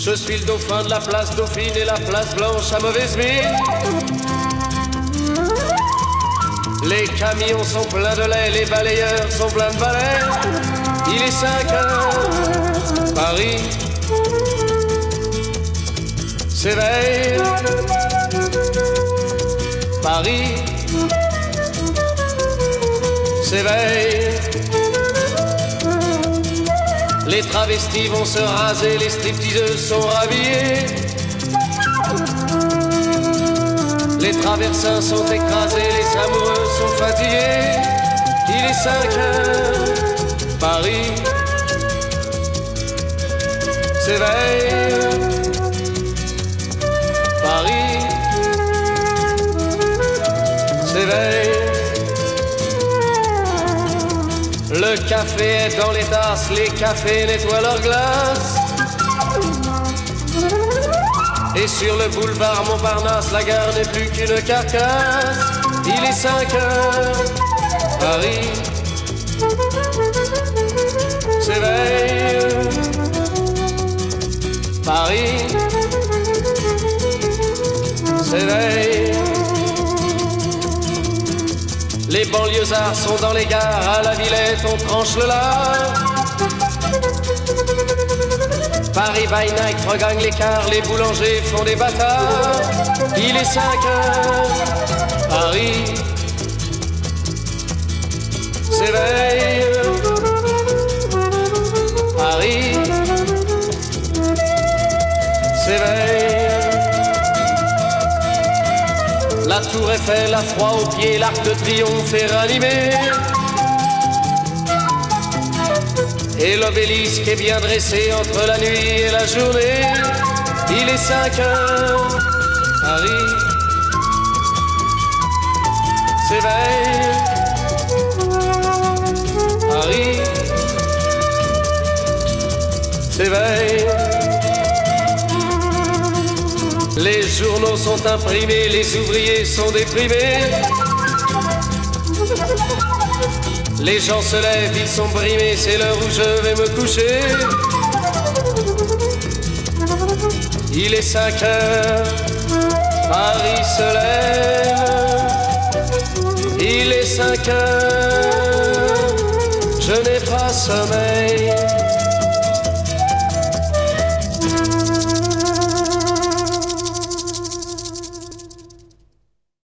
Je suis le dauphin de la place Dauphine et la place Blanche à mauvaise mine. Les camions sont pleins de lait, les balayeurs sont pleins de balais. Il est 5 heures, Paris s'éveille. Paris s'éveille. Les travestis vont se raser, les stripteaseuses sont rhabillées. Les traversins sont écrasés, les amoureux sont fatigués. Il est 5 heures, Paris s'éveille. Paris s'éveille. Le café est dans les tasses, les cafés nettoient leurs glaces. Et sur le boulevard Montparnasse, la gare n'est plus qu'une carcasse. Il est 5 heures, Paris s'éveille. Paris s'éveille. Les banlieusards sont dans les gares, à la Villette on tranche le lard. Paris by night regagne l'écart, les boulangers font des bâtards. Il est 5 heures, Paris s'éveille. Paris s'éveille. La tour Eiffel a froid aux pieds, l'Arc de Triomphe est ranimé. Et l'obélisque est bien dressé entre la nuit et la journée. Il est 5 heures, Paris s'éveille. Paris s'éveille. Les journaux sont imprimés, les ouvriers sont déprimés. Les gens se lèvent, ils sont brimés, c'est l'heure où je vais me coucher. Il est 5 heures, Paris se lève. Il est 5 heures, je n'ai pas sommeil.